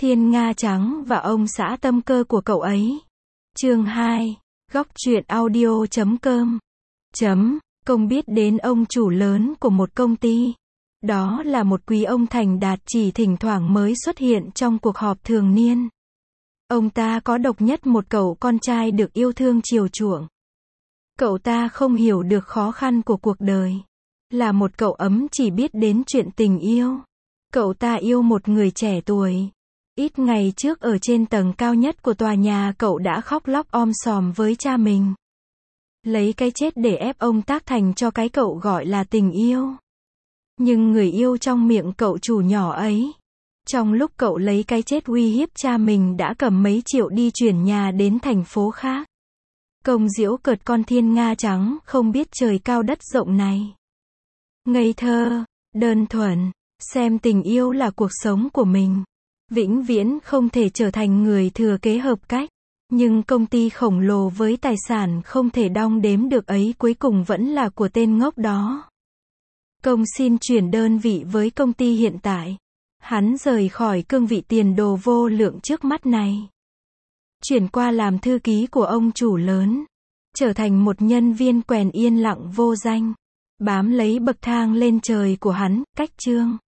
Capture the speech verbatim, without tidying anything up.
Thiên Nga Trắng và ông xã tâm cơ của cậu ấy. Chương hai. Góc truyện audio chấm com. Chấm. Công biết đến ông chủ lớn của một công ty. Đó là một quý ông thành đạt chỉ thỉnh thoảng mới xuất hiện trong cuộc họp thường niên. Ông ta có độc nhất một cậu con trai được yêu thương chiều chuộng. Cậu ta không hiểu được khó khăn của cuộc đời. Là một cậu ấm chỉ biết đến chuyện tình yêu. Cậu ta yêu một người trẻ tuổi. Ít ngày trước ở trên tầng cao nhất của tòa nhà cậu đã khóc lóc om sòm với cha mình. Lấy cái chết để ép ông tác thành cho cái cậu gọi là tình yêu. Nhưng người yêu trong miệng cậu chủ nhỏ ấy, trong lúc cậu lấy cái chết uy hiếp cha mình đã cầm mấy triệu đi chuyển nhà đến thành phố khác. Công giễu cợt con Thiên Nga Trắng không biết trời cao đất rộng này. Ngây thơ, đơn thuần, xem tình yêu là cuộc sống của mình. Vĩnh viễn không thể trở thành người thừa kế hợp cách. Nhưng công ty khổng lồ với tài sản không thể đong đếm được ấy cuối cùng vẫn là của tên ngốc đó. Công xin chuyển đơn vị với công ty hiện tại. Hắn rời khỏi cương vị tiền đồ vô lượng trước mắt này. Chuyển qua làm thư ký của ông chủ lớn. Trở thành một nhân viên quèn yên lặng vô danh. Bám lấy bậc thang lên trời của hắn, cách chương.